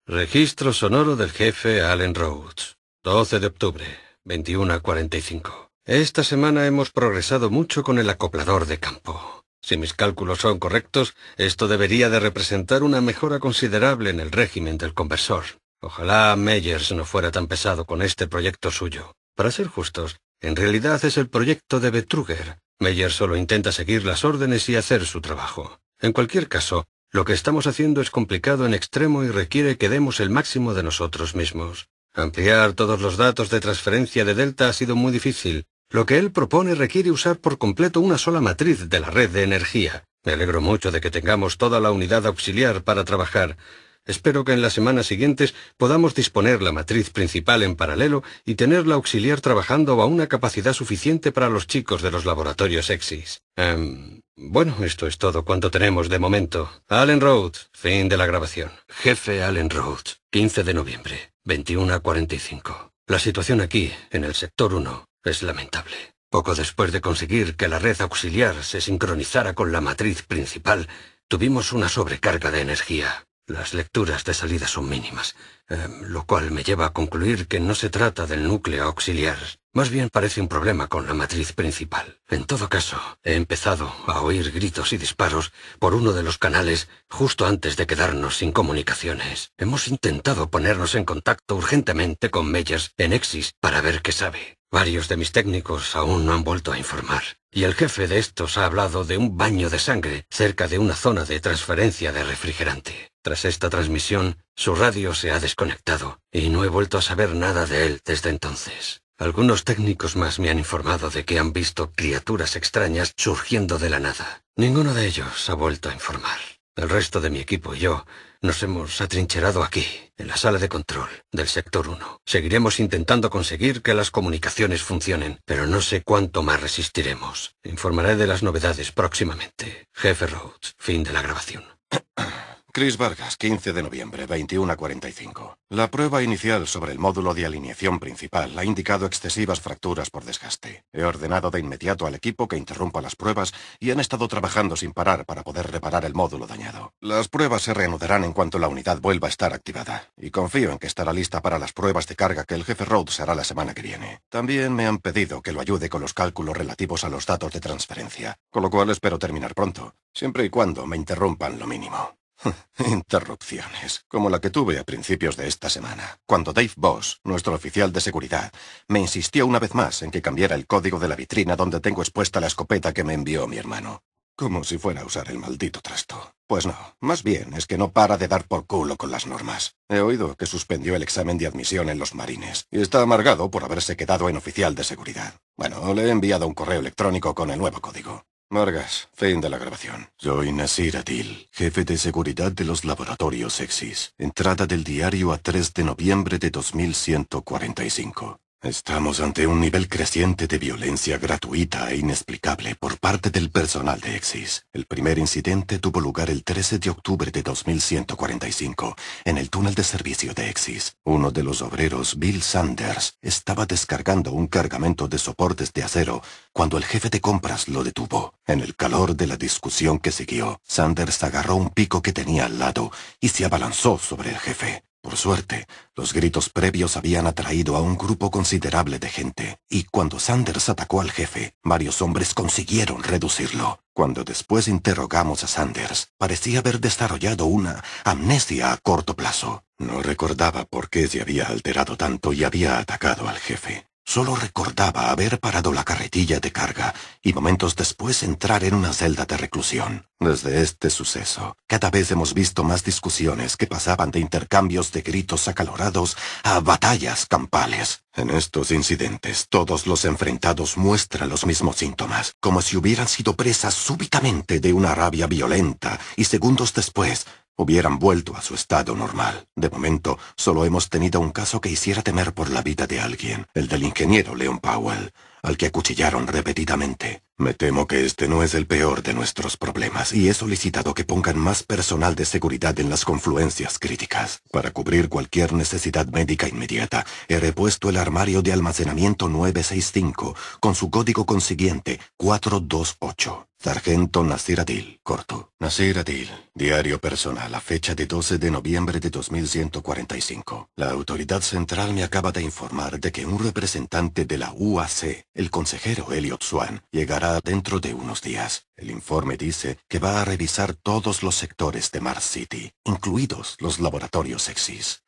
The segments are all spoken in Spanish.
Registro sonoro del jefe Allen Rhodes. 12 de octubre, 21:45. Esta semana hemos progresado mucho con el acoplador de campo. Si mis cálculos son correctos, esto debería de representar una mejora considerable en el régimen del conversor. Ojalá Meyers no fuera tan pesado con este proyecto suyo. Para ser justos, en realidad es el proyecto de Betruger. Meyers solo intenta seguir las órdenes y hacer su trabajo. En cualquier caso, lo que estamos haciendo es complicado en extremo y requiere que demos el máximo de nosotros mismos. Ampliar todos los datos de transferencia de Delta ha sido muy difícil. Lo que él propone requiere usar por completo una sola matriz de la red de energía. Me alegro mucho de que tengamos toda la unidad auxiliar para trabajar. Espero que en las semanas siguientes podamos disponer la matriz principal en paralelo y tener la auxiliar trabajando a una capacidad suficiente para los chicos de los laboratorios EXIS. Bueno, esto es todo cuanto tenemos de momento. Allen Rhodes, fin de la grabación. Jefe Allen Rhodes, 15 de noviembre, 21:45. La situación aquí, en el sector 1, es lamentable. Poco después de conseguir que la red auxiliar se sincronizara con la matriz principal, tuvimos una sobrecarga de energía. Las lecturas de salida son mínimas, lo cual me lleva a concluir que no se trata del núcleo auxiliar. Más bien parece un problema con la matriz principal. En todo caso, he empezado a oír gritos y disparos por uno de los canales justo antes de quedarnos sin comunicaciones. Hemos intentado ponernos en contacto urgentemente con Meyers en Exis para ver qué sabe. Varios de mis técnicos aún no han vuelto a informar. Y el jefe de estos ha hablado de un baño de sangre cerca de una zona de transferencia de refrigerante. Tras esta transmisión, su radio se ha desconectado y no he vuelto a saber nada de él desde entonces. Algunos técnicos más me han informado de que han visto criaturas extrañas surgiendo de la nada. Ninguno de ellos ha vuelto a informar. El resto de mi equipo y yo nos hemos atrincherado aquí, en la sala de control del sector 1. Seguiremos intentando conseguir que las comunicaciones funcionen, pero no sé cuánto más resistiremos. Informaré de las novedades próximamente. Jefe Rhodes, fin de la grabación. Chris Vargas, 15 de noviembre, 21:45. La prueba inicial sobre el módulo de alineación principal ha indicado excesivas fracturas por desgaste. He ordenado de inmediato al equipo que interrumpa las pruebas y han estado trabajando sin parar para poder reparar el módulo dañado. Las pruebas se reanudarán en cuanto la unidad vuelva a estar activada, y confío en que estará lista para las pruebas de carga que el jefe Rhodes hará la semana que viene. También me han pedido que lo ayude con los cálculos relativos a los datos de transferencia, con lo cual espero terminar pronto, siempre y cuando me interrumpan lo mínimo. Interrupciones, como la que tuve a principios de esta semana, cuando Dave Boss, nuestro oficial de seguridad, me insistió una vez más en que cambiara el código de la vitrina donde tengo expuesta la escopeta que me envió mi hermano. Como si fuera a usar el maldito trasto. Pues no, más bien es que no para de dar por culo con las normas. He oído que suspendió el examen de admisión en los marines, y está amargado por haberse quedado en oficial de seguridad. Bueno, le he enviado un correo electrónico con el nuevo código. Vargas, fin de la grabación. Soy Nasir Adil, jefe de seguridad de los laboratorios EXIS. Entrada del diario a 3 de noviembre de 21:45. Estamos ante un nivel creciente de violencia gratuita e inexplicable por parte del personal de EXIS. El primer incidente tuvo lugar el 13 de octubre de 21:45, en el túnel de servicio de EXIS. Uno de los obreros, Bill Sanders, estaba descargando un cargamento de soportes de acero cuando el jefe de compras lo detuvo. En el calor de la discusión que siguió, Sanders agarró un pico que tenía al lado y se abalanzó sobre el jefe. Por suerte, los gritos previos habían atraído a un grupo considerable de gente, y cuando Sanders atacó al jefe, varios hombres consiguieron reducirlo. Cuando después interrogamos a Sanders, parecía haber desarrollado una amnesia a corto plazo. No recordaba por qué se había alterado tanto y había atacado al jefe. Solo recordaba haber parado la carretilla de carga y momentos después entrar en una celda de reclusión. Desde este suceso, cada vez hemos visto más discusiones que pasaban de intercambios de gritos acalorados a batallas campales. En estos incidentes, todos los enfrentados muestran los mismos síntomas, como si hubieran sido presas súbitamente de una rabia violenta y segundos después hubieran vuelto a su estado normal. De momento, solo hemos tenido un caso que hiciera temer por la vida de alguien, el del ingeniero Leon Powell. al que acuchillaron repetidamente. Me temo que este no es el peor de nuestros problemas, y he solicitado que pongan más personal de seguridad en las confluencias críticas. Para cubrir cualquier necesidad médica inmediata, he repuesto el armario de almacenamiento 965, con su código consiguiente 428. Sargento Nasir Adil, corto. Nasir Adil, diario personal, a fecha de 12 de noviembre de 2145. La autoridad central me acaba de informar de que un representante de la UAC, el consejero Elliot Swan, llegará dentro de unos días. El informe dice que va a revisar todos los sectores de Mars City, incluidos los laboratorios Exis.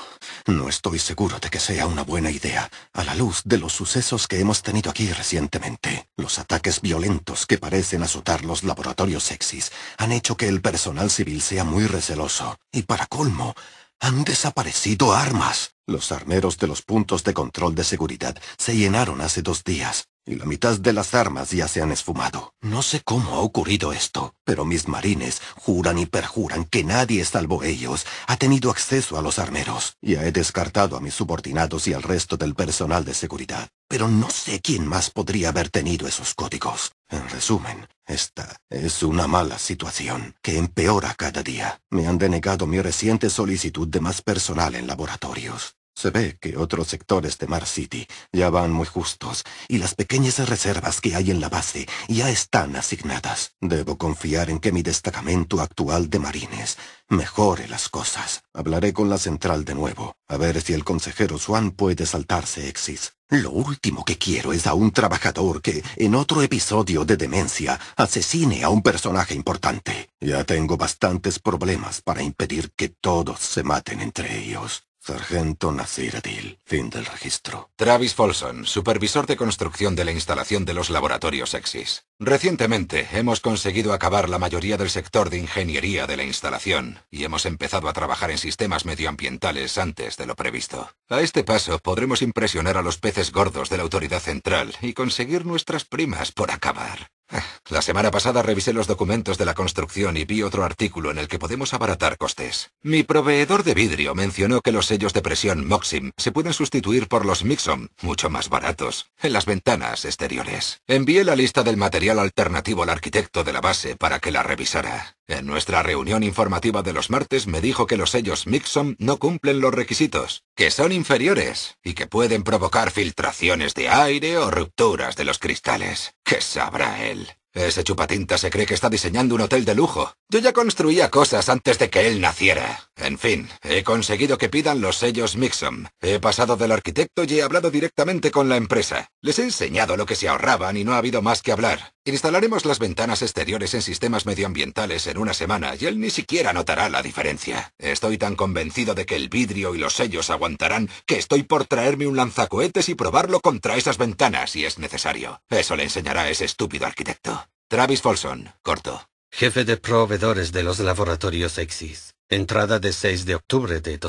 No estoy seguro de que sea una buena idea, a la luz de los sucesos que hemos tenido aquí recientemente. Los ataques violentos que parecen azotar los laboratorios Exis han hecho que el personal civil sea muy receloso. Y para colmo, han desaparecido armas. Los armeros de los puntos de control de seguridad se llenaron hace 2 días, y la mitad de las armas ya se han esfumado. No sé cómo ha ocurrido esto, pero mis marines juran y perjuran que nadie salvo ellos ha tenido acceso a los armeros. Ya he descartado a mis subordinados y al resto del personal de seguridad, pero no sé quién más podría haber tenido esos códigos. En resumen, esta es una mala situación que empeora cada día. Me han denegado mi reciente solicitud de más personal en laboratorios. Se ve que otros sectores de Mars City ya van muy justos, y las pequeñas reservas que hay en la base ya están asignadas. Debo confiar en que mi destacamento actual de marines mejore las cosas. Hablaré con la central de nuevo, a ver si el consejero Swan puede saltarse Exis. Lo último que quiero es a un trabajador que, en otro episodio de demencia, asesine a un personaje importante. Ya tengo bastantes problemas para impedir que todos se maten entre ellos. Sargento Nasir Adil. Fin del registro. Travis Folsom, supervisor de construcción de la instalación de los laboratorios Exis. Recientemente hemos conseguido acabar la mayoría del sector de ingeniería de la instalación y hemos empezado a trabajar en sistemas medioambientales antes de lo previsto. A este paso podremos impresionar a los peces gordos de la autoridad central y conseguir nuestras primas por acabar. La semana pasada revisé los documentos de la construcción y vi otro artículo en el que podemos abaratar costes. Mi proveedor de vidrio mencionó que los sellos de presión Moxim se pueden sustituir por los Mixom, mucho más baratos, en las ventanas exteriores. Envié la lista del material alternativo al arquitecto de la base para que la revisara. En nuestra reunión informativa de los martes me dijo que los sellos Mixom no cumplen los requisitos, que son inferiores y que pueden provocar filtraciones de aire o rupturas de los cristales. ¿Qué sabrá él? Ese chupatinta se cree que está diseñando un hotel de lujo. Yo ya construía cosas antes de que él naciera. En fin, he conseguido que pidan los sellos Mixom. He pasado del arquitecto y he hablado directamente con la empresa. Les he enseñado lo que se ahorraban y no ha habido más que hablar. Instalaremos las ventanas exteriores en sistemas medioambientales en una semana y él ni siquiera notará la diferencia. Estoy tan convencido de que el vidrio y los sellos aguantarán que estoy por traerme un lanzacohetes y probarlo contra esas ventanas si es necesario. Eso le enseñará a ese estúpido arquitecto. Travis Folsom, corto. Jefe de proveedores de los laboratorios Exis. Entrada de 6 de octubre de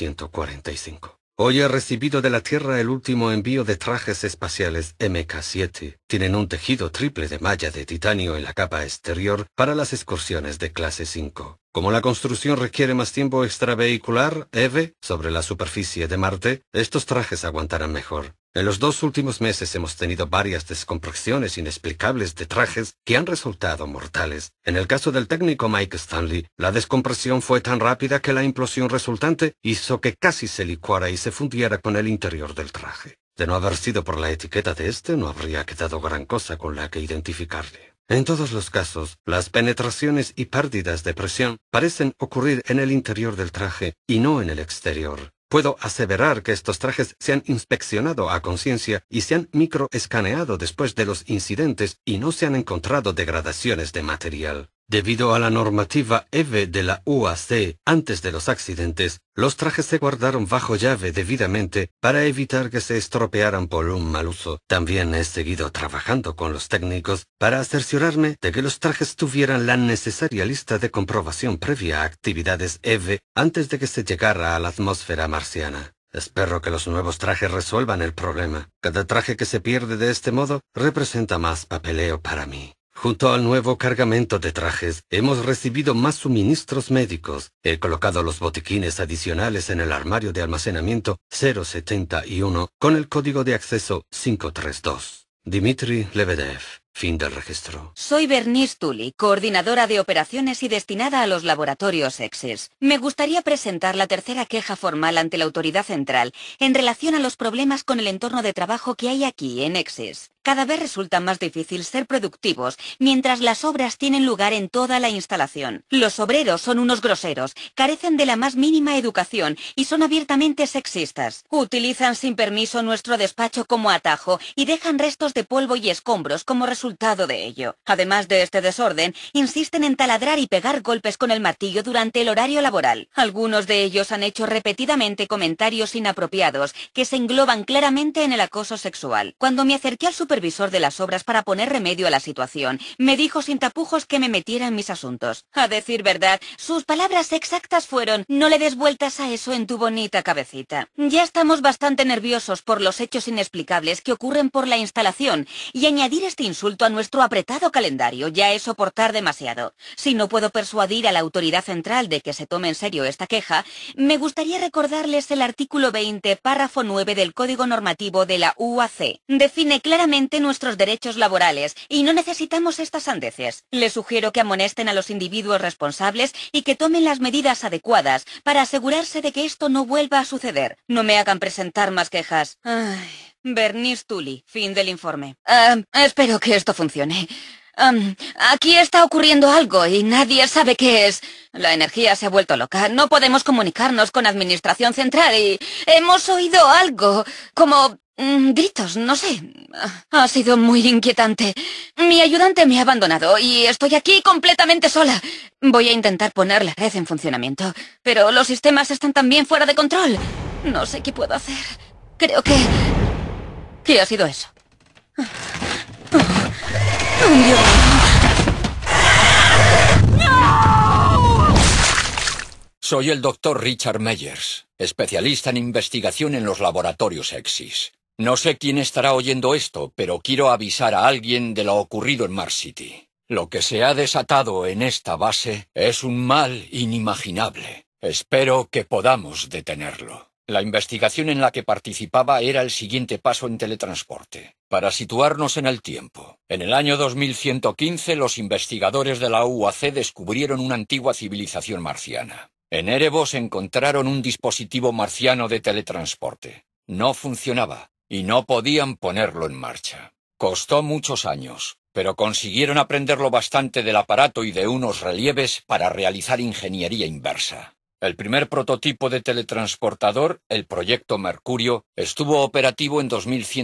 2145. Hoy he recibido de la Tierra el último envío de trajes espaciales MK-7. Tienen un tejido triple de malla de titanio en la capa exterior para las excursiones de clase 5. Como la construcción requiere más tiempo extravehicular, EVE, sobre la superficie de Marte, estos trajes aguantarán mejor. En los 2 últimos meses hemos tenido varias descompresiones inexplicables de trajes que han resultado mortales. En el caso del técnico Mike Stanley, la descompresión fue tan rápida que la implosión resultante hizo que casi se licuara y se fundiera con el interior del traje. De no haber sido por la etiqueta de este, no habría quedado gran cosa con la que identificarle. En todos los casos, las penetraciones y pérdidas de presión parecen ocurrir en el interior del traje y no en el exterior. Puedo aseverar que estos trajes se han inspeccionado a conciencia y se han microescaneado después de los incidentes y no se han encontrado degradaciones de material. Debido a la normativa EVE de la UAC, antes de los accidentes, los trajes se guardaron bajo llave debidamente para evitar que se estropearan por un mal uso. También he seguido trabajando con los técnicos para cerciorarme de que los trajes tuvieran la necesaria lista de comprobación previa a actividades EVE antes de que se llegara a la atmósfera marciana. Espero que los nuevos trajes resuelvan el problema. Cada traje que se pierde de este modo representa más papeleo para mí. Junto al nuevo cargamento de trajes, hemos recibido más suministros médicos. He colocado los botiquines adicionales en el armario de almacenamiento 071 con el código de acceso 532. Dmitry Lebedev. Fin del registro. Soy Bernice Tully, coordinadora de operaciones y destinada a los laboratorios Exis. Me gustaría presentar la tercera queja formal ante la autoridad central en relación a los problemas con el entorno de trabajo que hay aquí en Exis. Cada vez resulta más difícil ser productivos mientras las obras tienen lugar en toda la instalación. Los obreros son unos groseros, carecen de la más mínima educación y son abiertamente sexistas. Utilizan sin permiso nuestro despacho como atajo y dejan restos de polvo y escombros como resultado de ello. Además de este desorden, insisten en taladrar y pegar golpes con el martillo durante el horario laboral. Algunos de ellos han hecho repetidamente comentarios inapropiados que se engloban claramente en el acoso sexual. Cuando me acerqué al supervisor de las obras para poner remedio a la situación, me dijo sin tapujos que me metiera en mis asuntos. A decir verdad, sus palabras exactas fueron: no le des vueltas a eso en tu bonita cabecita. Ya estamos bastante nerviosos por los hechos inexplicables que ocurren por la instalación, y añadir este insulto a nuestro apretado calendario ya es soportar demasiado. Si no puedo persuadir a la autoridad central de que se tome en serio esta queja, me gustaría recordarles el artículo 20, párrafo 9 del Código Normativo de la UAC. Define claramente nuestros derechos laborales y no necesitamos estas sandeces. Les sugiero que amonesten a los individuos responsables y que tomen las medidas adecuadas para asegurarse de que esto no vuelva a suceder. No me hagan presentar más quejas. Bernice Tully, fin del informe. Espero que esto funcione. Aquí está ocurriendo algo y nadie sabe qué es. La energía se ha vuelto loca. No podemos comunicarnos con Administración Central y hemos oído algo, como gritos, no sé. Ha sido muy inquietante. Mi ayudante me ha abandonado y estoy aquí completamente sola. Voy a intentar poner la red en funcionamiento, pero los sistemas están también fuera de control. No sé qué puedo hacer. Creo que... ¿Qué ha sido eso? Dios mío. Soy el Dr. Richard Meyers, especialista en investigación en los laboratorios Exis. No sé quién estará oyendo esto, pero quiero avisar a alguien de lo ocurrido en Mars City. Lo que se ha desatado en esta base es un mal inimaginable. Espero que podamos detenerlo. La investigación en la que participaba era el siguiente paso en teletransporte. Para situarnos en el tiempo, en el año 2115 los investigadores de la UAC descubrieron una antigua civilización marciana. En Erebos encontraron un dispositivo marciano de teletransporte. No funcionaba y no podían ponerlo en marcha. Costó muchos años, pero consiguieron aprenderlo bastante del aparato y de unos relieves para realizar ingeniería inversa. El primer prototipo de teletransportador, el proyecto Mercurio, estuvo operativo en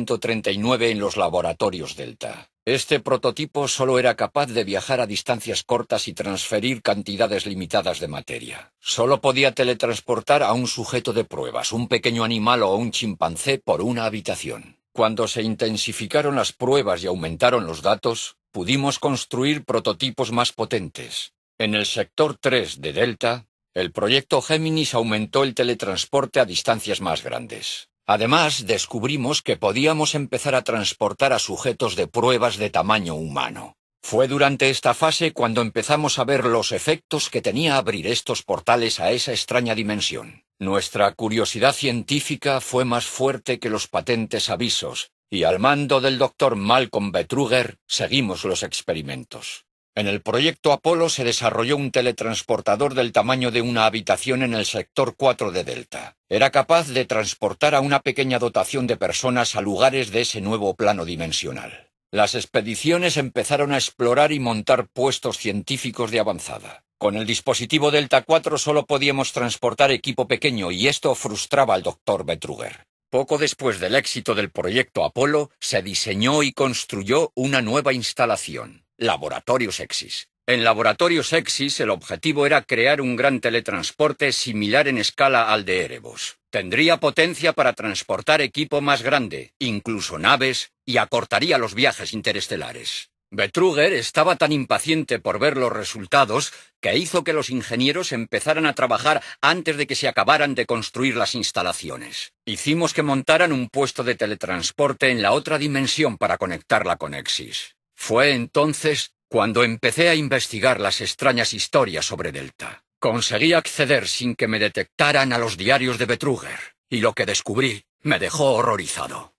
2139 en los laboratorios Delta. Este prototipo solo era capaz de viajar a distancias cortas y transferir cantidades limitadas de materia. Solo podía teletransportar a un sujeto de pruebas, un pequeño animal o un chimpancé por una habitación. Cuando se intensificaron las pruebas y aumentaron los datos, pudimos construir prototipos más potentes. En el sector 3 de Delta, el proyecto Géminis aumentó el teletransporte a distancias más grandes. Además, descubrimos que podíamos empezar a transportar a sujetos de pruebas de tamaño humano. Fue durante esta fase cuando empezamos a ver los efectos que tenía abrir estos portales a esa extraña dimensión. Nuestra curiosidad científica fue más fuerte que los patentes avisos, y al mando del Dr. Malcolm Betruger seguimos los experimentos. En el proyecto Apolo se desarrolló un teletransportador del tamaño de una habitación en el sector 4 de Delta. Era capaz de transportar a una pequeña dotación de personas a lugares de ese nuevo plano dimensional. Las expediciones empezaron a explorar y montar puestos científicos de avanzada. Con el dispositivo Delta 4 solo podíamos transportar equipo pequeño y esto frustraba al Dr. Betruger. Poco después del éxito del proyecto Apolo, se diseñó y construyó una nueva instalación. Laboratorios Exis. En Laboratorios Exis el objetivo era crear un gran teletransporte similar en escala al de Erebos. Tendría potencia para transportar equipo más grande, incluso naves, y acortaría los viajes interestelares. Betruger estaba tan impaciente por ver los resultados que hizo que los ingenieros empezaran a trabajar antes de que se acabaran de construir las instalaciones. Hicimos que montaran un puesto de teletransporte en la otra dimensión para conectarla con Exis. Fue entonces cuando empecé a investigar las extrañas historias sobre Delta. Conseguí acceder sin que me detectaran a los diarios de Betruger, y lo que descubrí me dejó horrorizado.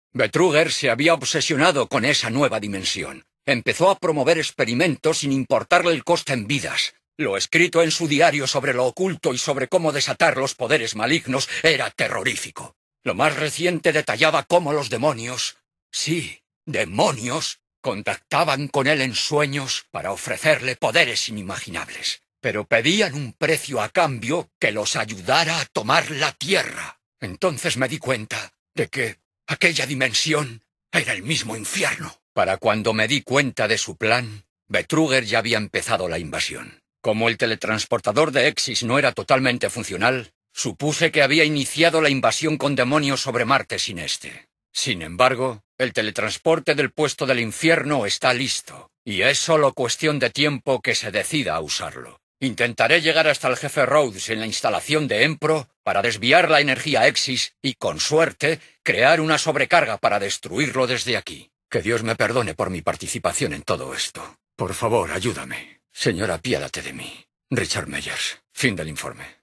Betruger se había obsesionado con esa nueva dimensión. Empezó a promover experimentos sin importarle el coste en vidas. Lo escrito en su diario sobre lo oculto y sobre cómo desatar los poderes malignos era terrorífico. Lo más reciente detallaba cómo los demonios, sí, demonios, contactaban con él en sueños para ofrecerle poderes inimaginables. Pero pedían un precio a cambio que los ayudara a tomar la Tierra. Entonces me di cuenta de que aquella dimensión era el mismo infierno. Para cuando me di cuenta de su plan, Betruger ya había empezado la invasión. Como el teletransportador de Exis no era totalmente funcional, supuse que había iniciado la invasión con demonios sobre Marte sin este. Sin embargo, el teletransporte del puesto del infierno está listo, y es solo cuestión de tiempo que se decida a usarlo. Intentaré llegar hasta el jefe Rhodes en la instalación de Empro para desviar la energía Exis y, con suerte, crear una sobrecarga para destruirlo desde aquí. Que Dios me perdone por mi participación en todo esto. Por favor, ayúdame. Señora, apiádate de mí. Richard Meyers. Fin del informe.